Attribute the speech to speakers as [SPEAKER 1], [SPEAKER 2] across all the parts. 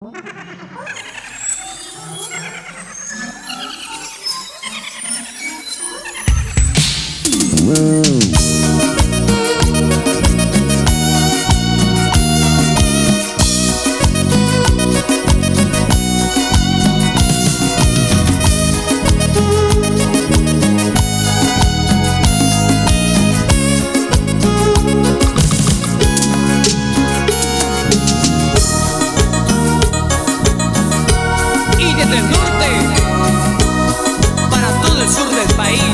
[SPEAKER 1] Y desde el norte para todo el sur del país.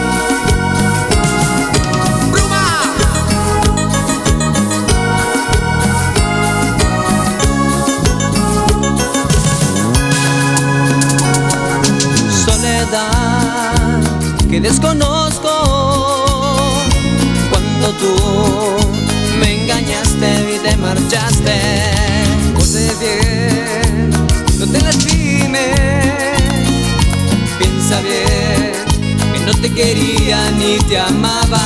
[SPEAKER 1] Soledad que desconozco, cuando tú me engañaste y te marchaste. Sé bien, no te lastimes, piensa bien, que no te quería ni te amaba.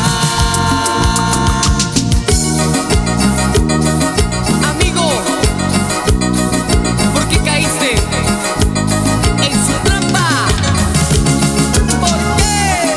[SPEAKER 1] Amigo, ¿por qué caíste en su trampa? ¿Por qué?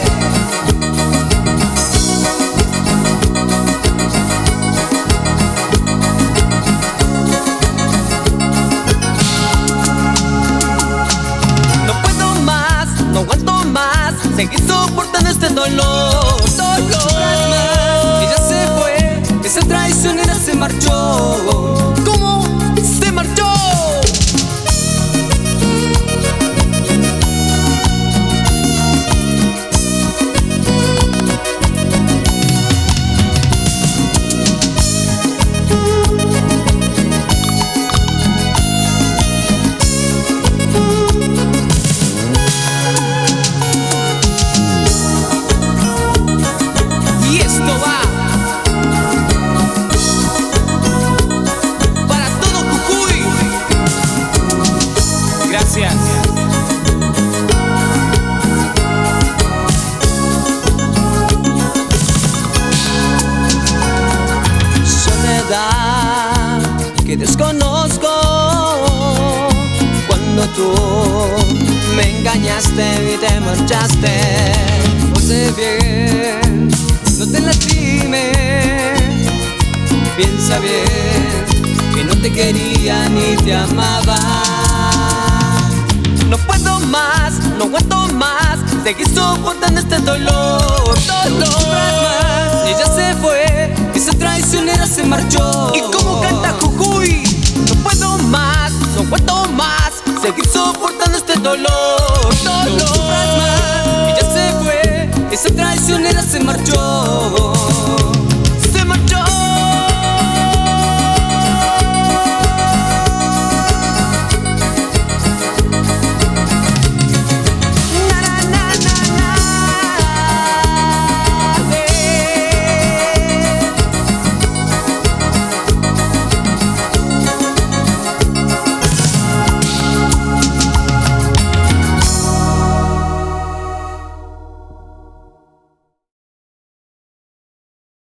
[SPEAKER 1] No aguanto más, seguir soportando este dolor. Ella se fue, esa traicionera se marchó. ¿Cómo se marchó? Gracias. Soledad que desconozco, cuando tú me engañaste y te marchaste. No sé bien, no te lastimes, piensa bien, que no te quería ni te amaba. No puedo más, no aguanto más, seguir soportando este dolor. No sufras más, ella se fue, esa traicionera se marchó. Y como canta Jujuy, no puedo más, no aguanto más, seguir soportando este dolor.